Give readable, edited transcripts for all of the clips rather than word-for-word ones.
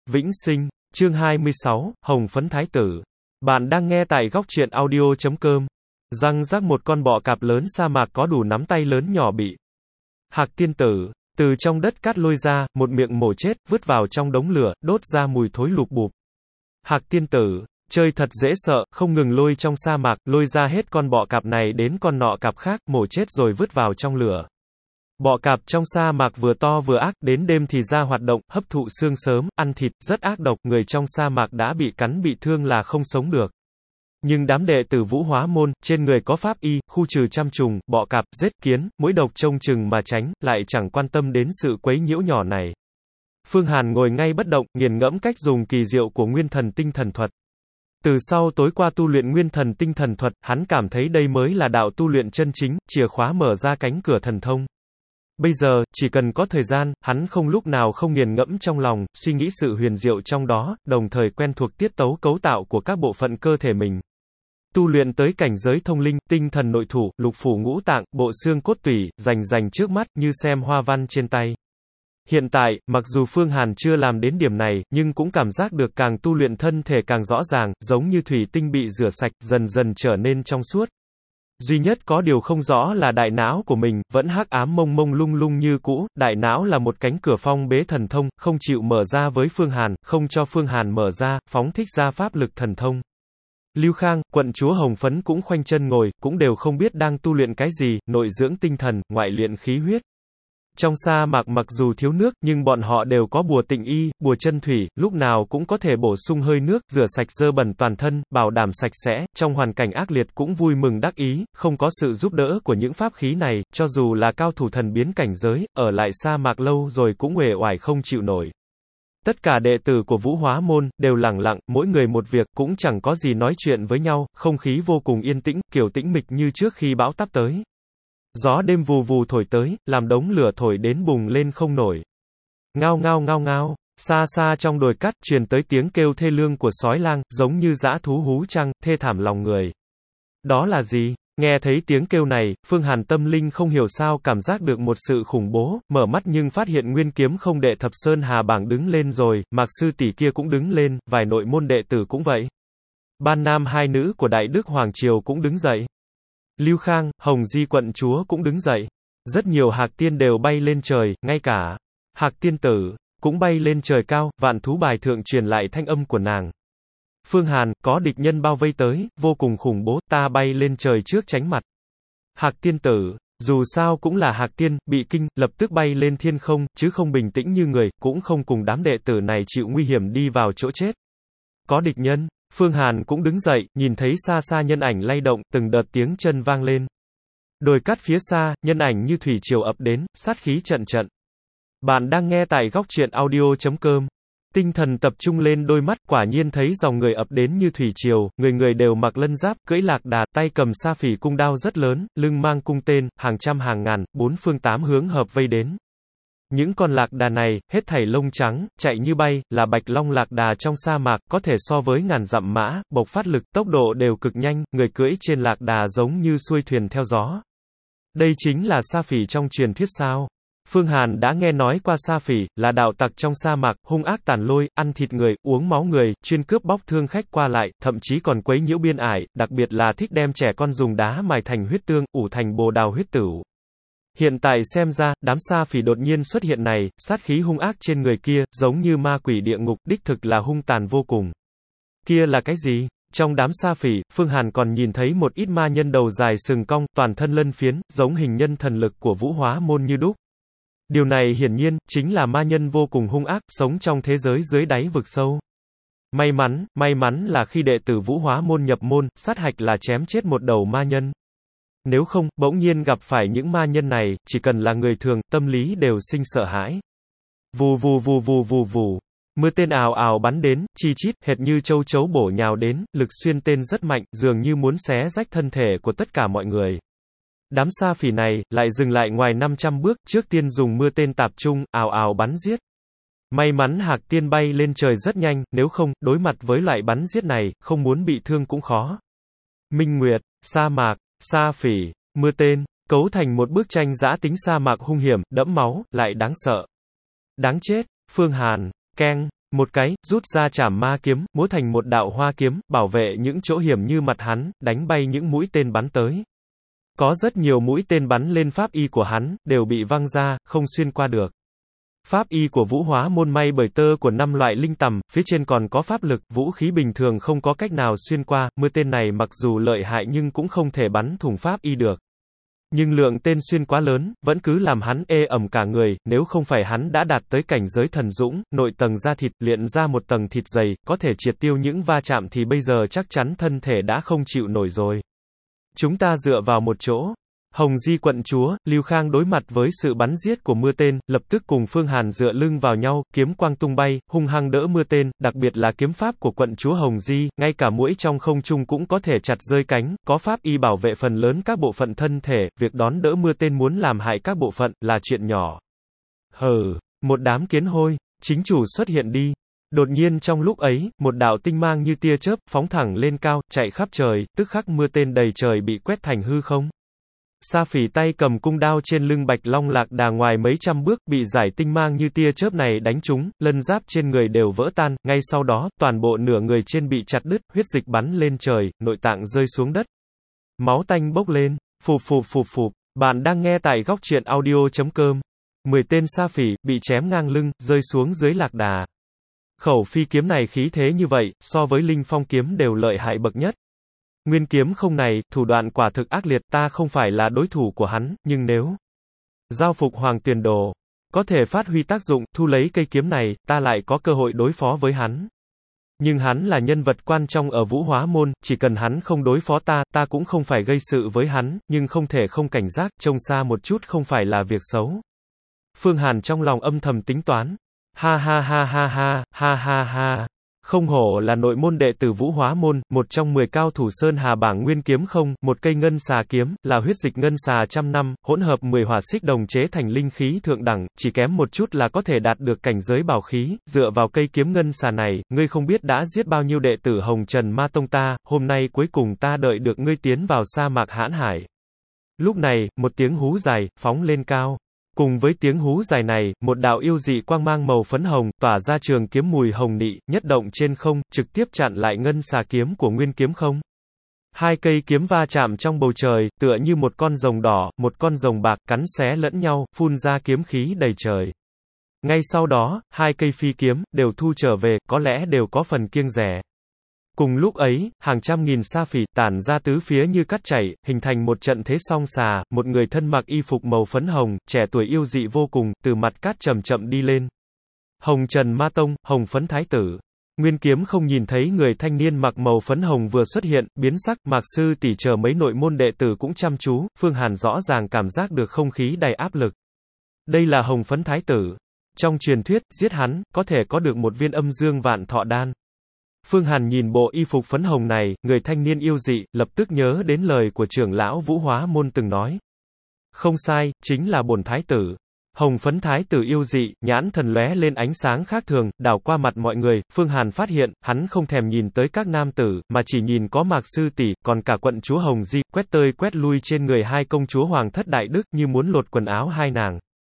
Vĩnh Sinh, chương 26, Hồng Phấn Thái Tử. Bạn đang nghe tại góc truyện audio.com. Răng rắc một con bọ cạp lớn sa mạc có đủ nắm tay lớn nhỏ bị Hạc tiên tử từ trong đất cát lôi ra, một miệng mổ chết, vứt vào trong đống lửa, đốt ra mùi thối lục bụp. Hạc tiên tử, chơi thật dễ sợ, không ngừng lôi trong sa mạc, lôi ra hết con bọ cạp này đến con nọ cạp khác, mổ chết rồi vứt vào trong lửa. Bọ cạp trong sa mạc vừa to vừa ác, đến đêm thì ra hoạt động, hấp thụ xương sớm, ăn thịt, rất ác độc, người trong sa mạc đã bị cắn bị thương là không sống được. Nhưng đám đệ tử Vũ Hóa Môn, trên người có pháp y, khu trừ trăm trùng, bọ cạp, giết kiến, muỗi độc trông chừng mà tránh, lại chẳng quan tâm đến sự quấy nhiễu nhỏ này. Phương Hàn ngồi ngay bất động, nghiền ngẫm cách dùng kỳ diệu của Nguyên Thần Tinh Thần Thuật. Từ sau tối qua tu luyện Nguyên Thần Tinh Thần Thuật, hắn cảm thấy đây mới là đạo tu luyện chân chính, chìa khóa mở ra cánh cửa thần thông. Bây giờ, chỉ cần có thời gian, hắn không lúc nào không nghiền ngẫm trong lòng, suy nghĩ sự huyền diệu trong đó, đồng thời quen thuộc tiết tấu cấu tạo của các bộ phận cơ thể mình. Tu luyện tới cảnh giới thông linh, tinh thần nội thủ, lục phủ ngũ tạng, bộ xương cốt tủy, rành trước mắt, như xem hoa văn trên tay. Hiện tại, mặc dù Phương Hàn chưa làm đến điểm này, nhưng cũng cảm giác được càng tu luyện thân thể càng rõ ràng, giống như thủy tinh bị rửa sạch, dần dần trở nên trong suốt. Duy nhất có điều không rõ là đại não của mình, vẫn hắc ám mông mông lung lung như cũ, đại não là một cánh cửa phong bế thần thông, không chịu mở ra với Phương Hàn, không cho Phương Hàn mở ra, phóng thích ra pháp lực thần thông. Lưu Khang, quận chúa Hồng Phấn cũng khoanh chân ngồi, cũng đều không biết đang tu luyện cái gì, nội dưỡng tinh thần, ngoại luyện khí huyết. Trong sa mạc mặc dù thiếu nước, nhưng bọn họ đều có bùa tịnh y, bùa chân thủy, lúc nào cũng có thể bổ sung hơi nước, rửa sạch dơ bẩn toàn thân, bảo đảm sạch sẽ, trong hoàn cảnh ác liệt cũng vui mừng đắc ý, không có sự giúp đỡ của những pháp khí này, cho dù là cao thủ thần biến cảnh giới, ở lại sa mạc lâu rồi cũng uể oải không chịu nổi. Tất cả đệ tử của Vũ Hóa Môn, đều lẳng lặng, mỗi người một việc, cũng chẳng có gì nói chuyện với nhau, không khí vô cùng yên tĩnh, kiểu tĩnh mịch như trước khi bão táp tới. Gió đêm vù vù thổi tới, làm đống lửa thổi đến bùng lên không nổi. Ngao ngao ngao ngao, xa xa trong đồi cát, truyền tới tiếng kêu thê lương của sói lang, giống như dã thú hú trăng, thê thảm lòng người. Đó là gì? Nghe thấy tiếng kêu này, Phương Hàn tâm linh không hiểu sao cảm giác được một sự khủng bố, mở mắt nhưng phát hiện Nguyên Kiếm không đệ Thập Sơn Hà Bảng đứng lên rồi, Mạc sư tỷ kia cũng đứng lên, vài nội môn đệ tử cũng vậy. Ban nam hai nữ của Đại Đức Hoàng Triều cũng đứng dậy. Lưu Khang, Hồng Di quận chúa cũng đứng dậy. Rất nhiều hạc tiên đều bay lên trời, ngay cả Hạc tiên tử cũng bay lên trời cao, vạn thú bài thượng truyền lại thanh âm của nàng. Phương Hàn, có địch nhân bao vây tới, vô cùng khủng bố, ta bay lên trời trước tránh mặt. Hạc tiên tử, dù sao cũng là hạc tiên, bị kinh, lập tức bay lên thiên không, chứ không bình tĩnh như người, cũng không cùng đám đệ tử này chịu nguy hiểm đi vào chỗ chết. Có địch nhân. Phương Hàn cũng đứng dậy, nhìn thấy xa xa nhân ảnh lay động, từng đợt tiếng chân vang lên. Đồi cát phía xa, nhân ảnh như thủy triều ập đến, sát khí trận trận. Bạn đang nghe tại góc truyện audio.com. Tinh thần tập trung lên đôi mắt, quả nhiên thấy dòng người ập đến như thủy triều, người người đều mặc lân giáp, cưỡi lạc đà, tay cầm sa phỉ cung đao rất lớn, lưng mang cung tên, hàng trăm hàng ngàn, bốn phương tám hướng hợp vây đến. Những con lạc đà này, hết thảy lông trắng, chạy như bay, là bạch long lạc đà trong sa mạc, có thể so với ngàn dặm mã, bộc phát lực, tốc độ đều cực nhanh, người cưỡi trên lạc đà giống như xuôi thuyền theo gió. Đây chính là sa phỉ trong truyền thuyết sao? Phương Hàn đã nghe nói qua sa phỉ, là đạo tặc trong sa mạc, hung ác tàn lôi, ăn thịt người, uống máu người, chuyên cướp bóc thương khách qua lại, thậm chí còn quấy nhiễu biên ải, đặc biệt là thích đem trẻ con dùng đá mài thành huyết tương, ủ thành bồ đào huyết tửu. Hiện tại xem ra, đám sa phỉ đột nhiên xuất hiện này, sát khí hung ác trên người kia, giống như ma quỷ địa ngục, đích thực là hung tàn vô cùng. Kia là cái gì? Trong đám sa phỉ, Phương Hàn còn nhìn thấy một ít ma nhân đầu dài sừng cong, toàn thân lân phiến, giống hình nhân thần lực của Vũ Hóa Môn như đúc. Điều này hiển nhiên, chính là ma nhân vô cùng hung ác, sống trong thế giới dưới đáy vực sâu. May mắn là khi đệ tử Vũ Hóa Môn nhập môn, sát hạch là chém chết một đầu ma nhân. Nếu không, bỗng nhiên gặp phải những ma nhân này, chỉ cần là người thường, tâm lý đều sinh sợ hãi. Vù vù vù vù vù vù. Mưa tên ào ào bắn đến, chi chít, hệt như châu chấu bổ nhào đến, lực xuyên tên rất mạnh, dường như muốn xé rách thân thể của tất cả mọi người. Đám sa phỉ này, lại dừng lại ngoài 500 bước, trước tiên dùng mưa tên tạp trung, ào ào bắn giết. May mắn hạc tiên bay lên trời rất nhanh, nếu không, đối mặt với loại bắn giết này, không muốn bị thương cũng khó. Minh Nguyệt, sa mạc, sa phỉ, mưa tên, cấu thành một bức tranh dã tính sa mạc hung hiểm, đẫm máu, lại đáng sợ. Đáng chết, Phương Hàn, keng, Một cái, rút ra trảm ma kiếm, múa thành một đạo hoa kiếm, bảo vệ những chỗ hiểm như mặt hắn, đánh bay những mũi tên bắn tới. Có rất nhiều mũi tên bắn lên pháp y của hắn, đều bị văng ra, không xuyên qua được. Pháp y của Vũ Hóa Môn may bởi tơ của 5 loại linh tằm, phía trên còn có pháp lực, vũ khí bình thường không có cách nào xuyên qua, mưa tên này mặc dù lợi hại nhưng cũng không thể bắn thủng pháp y được. Nhưng lượng tên xuyên quá lớn, vẫn cứ làm hắn ê ẩm cả người, nếu không phải hắn đã đạt tới cảnh giới thần dũng, nội tầng da thịt, luyện ra một tầng thịt dày, có thể triệt tiêu những va chạm thì bây giờ chắc chắn thân thể đã không chịu nổi rồi. Chúng ta dựa vào một chỗ. Hồng Di quận chúa, Lưu Khang đối mặt với sự bắn giết của mưa tên, lập tức cùng Phương Hàn dựa lưng vào nhau, kiếm quang tung bay, hung hăng đỡ mưa tên, đặc biệt là kiếm pháp của quận chúa Hồng Di, ngay cả muỗi trong không trung cũng có thể chặt rơi cánh, có pháp y bảo vệ phần lớn các bộ phận thân thể, việc đón đỡ mưa tên muốn làm hại các bộ phận, là chuyện nhỏ. Hừ, một đám kiến hôi, chính chủ xuất hiện đi. Đột nhiên trong lúc ấy, một đạo tinh mang như tia chớp, phóng thẳng lên cao, chạy khắp trời, tức khắc mưa tên đầy trời bị quét thành hư không. Sa Phỉ tay cầm cung đao trên lưng Bạch Long Lạc Đà ngoài mấy trăm bước, bị giải tinh mang như tia chớp này đánh trúng, lân giáp trên người đều vỡ tan, ngay sau đó, toàn bộ nửa người trên bị chặt đứt, huyết dịch bắn lên trời, nội tạng rơi xuống đất. Máu tanh bốc lên, phụp phụp phụp phụp, bạn đang nghe tại góc truyện audio.com. 10 tên Sa Phỉ, bị chém ngang lưng, rơi xuống dưới Lạc Đà. Khẩu phi kiếm này khí thế như vậy, so với Linh Phong kiếm đều lợi hại bậc nhất. Nguyên kiếm không này, thủ đoạn quả thực ác liệt, ta không phải là đối thủ của hắn, nhưng nếu giao phục Hoàng Tuyền Đồ, có thể phát huy tác dụng, thu lấy cây kiếm này, ta lại có cơ hội đối phó với hắn. Nhưng hắn là nhân vật quan trọng ở Vũ Hóa Môn, chỉ cần hắn không đối phó ta, ta cũng không phải gây sự với hắn, nhưng không thể không cảnh giác, trông xa một chút không phải là việc xấu. Phương Hàn trong lòng âm thầm tính toán. Ha ha ha ha ha, ha ha ha. Không hổ là nội môn đệ tử Vũ Hóa Môn, một trong 10 cao thủ Sơn Hà bảng nguyên kiếm không, một cây ngân xà kiếm, là huyết dịch ngân xà trăm năm, hỗn hợp 10 hỏa xích đồng chế thành linh khí thượng đẳng, chỉ kém một chút là có thể đạt được cảnh giới bảo khí, dựa vào cây kiếm ngân xà này, ngươi không biết đã giết bao nhiêu đệ tử Hồng Trần Ma Tông ta, hôm nay cuối cùng ta đợi được ngươi tiến vào sa mạc hãn hải. Lúc này, một tiếng hú dài, phóng lên cao. Cùng với tiếng hú dài này, một đạo yêu dị quang mang màu phấn hồng, tỏa ra trường kiếm mùi hồng nị, nhất động trên không, trực tiếp chặn lại ngân xà kiếm của nguyên kiếm không. Hai cây kiếm va chạm trong bầu trời, tựa như một con rồng đỏ, một con rồng bạc, cắn xé lẫn nhau, phun ra kiếm khí đầy trời. Ngay sau đó, hai cây phi kiếm, đều thu trở về, có lẽ đều có phần kiêng dè. Cùng lúc ấy, hàng trăm nghìn Sa Phỉ tản ra tứ phía như cát chảy, hình thành một trận thế song xà, một người thân mặc y phục màu phấn hồng, trẻ tuổi yêu dị vô cùng, từ mặt cát chậm chậm đi lên. Hồng Trần Ma Tông, Hồng Phấn Thái Tử. Nguyên kiếm không nhìn thấy người thanh niên mặc màu phấn hồng vừa xuất hiện, biến sắc, Mạc sư tỷ chờ mấy nội môn đệ tử cũng chăm chú, Phương Hàn rõ ràng cảm giác được không khí đầy áp lực. Đây là Hồng Phấn Thái Tử. Trong truyền thuyết, giết hắn, có thể có được một viên âm dương vạn thọ đan. Phương Hàn nhìn bộ y phục phấn hồng này, người thanh niên yêu dị, lập tức nhớ đến lời của trưởng lão Vũ Hóa Môn từng nói. Không sai, chính là bổn thái tử. Hồng Phấn Thái Tử yêu dị, nhãn thần lóe lên ánh sáng khác thường, đảo qua mặt mọi người, Phương Hàn phát hiện, hắn không thèm nhìn tới các nam tử, mà chỉ nhìn có Mạc sư tỷ, còn cả quận chúa Hồng Di, quét tơi quét lui trên người hai công chúa Hoàng thất đại đức, như muốn lột quần áo hai nàng.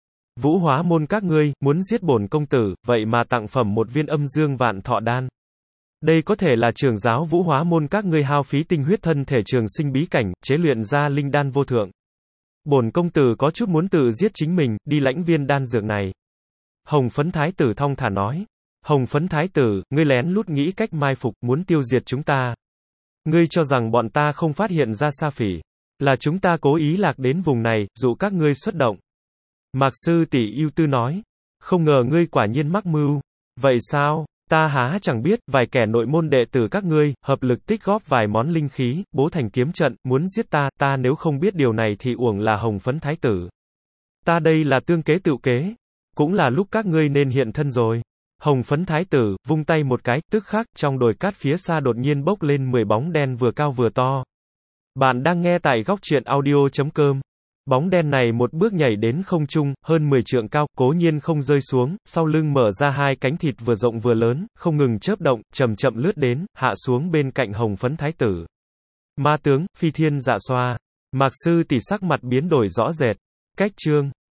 Vũ Hóa Môn các ngươi, muốn giết bổn công tử, vậy mà tặng phẩm một viên âm dương vạn thọ đan. Đây có thể là trưởng giáo Vũ Hóa Môn các ngươi hao phí tinh huyết thân thể trường sinh bí cảnh, chế luyện ra linh đan vô thượng. Bổn công tử có chút muốn tự giết chính mình, đi lãnh viên đan dược này. Hồng Phấn Thái Tử thong thả nói. Hồng Phấn Thái Tử, ngươi lén lút nghĩ cách mai phục, muốn tiêu diệt chúng ta. Ngươi cho rằng bọn ta không phát hiện ra Sa Phỉ. Là chúng ta cố ý lạc đến vùng này, dụ các ngươi xuất động. Mạc sư tỷ ưu tư nói. Không ngờ ngươi quả nhiên mắc mưu. Vậy sao? Ta há chẳng biết, vài kẻ nội môn đệ tử các ngươi, hợp lực tích góp vài món linh khí, bố thành kiếm trận, muốn giết ta nếu không biết điều này thì uổng là Hồng Phấn Thái Tử. Ta đây là tương kế tựu kế. Cũng là lúc các ngươi nên hiện thân rồi. Hồng Phấn Thái Tử, vung tay một cái, tức khắc, trong đồi cát phía xa đột nhiên bốc lên 10 bóng đen vừa cao vừa to. Bạn đang nghe tại góc truyện audio.com. Bóng đen này một bước nhảy đến không trung, hơn 10 trượng cao, cố nhiên không rơi xuống, sau lưng mở ra hai cánh thịt vừa rộng vừa lớn, không ngừng chớp động, chậm chậm lướt đến, hạ xuống bên cạnh Hồng Phấn Thái Tử. Ma tướng, phi thiên dạ xoa. Mạc sư tỷ sắc mặt biến đổi rõ rệt. Cách chương.